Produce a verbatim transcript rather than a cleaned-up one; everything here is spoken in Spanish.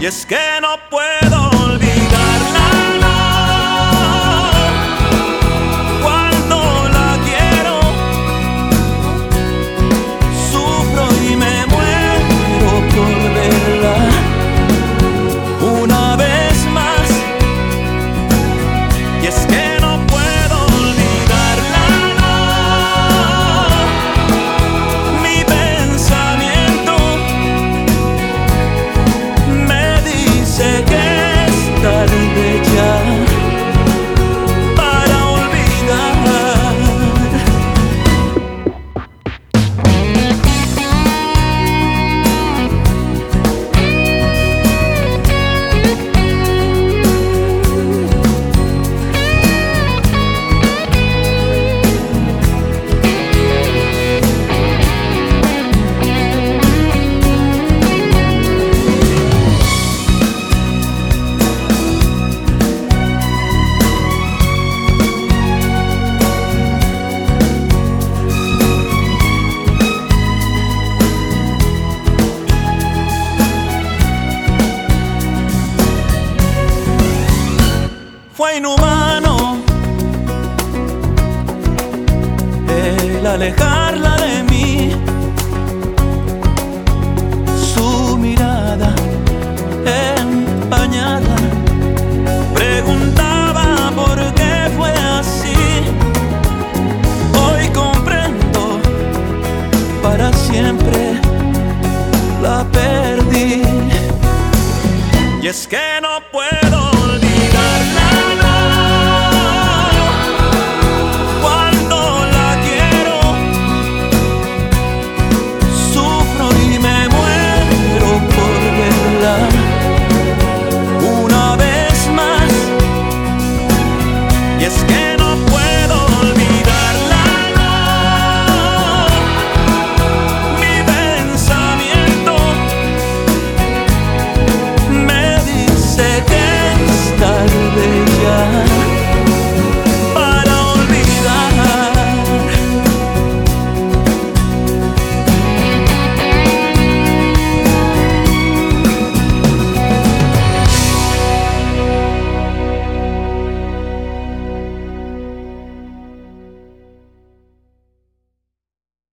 es que no puedo olvidarla, no. Cuando la quiero, sufro y me muero por verla una vez más. Y es que no puedo olvidarla, no. Mi pensamiento me dice que es tarde ya para olvidar. Fue inhumano el alejarla de mí. Su mirada empañada preguntaba por qué fue así. Hoy comprendo, para siempre la perdí. Y es que no puedo olvidarla. Una vez más, y es que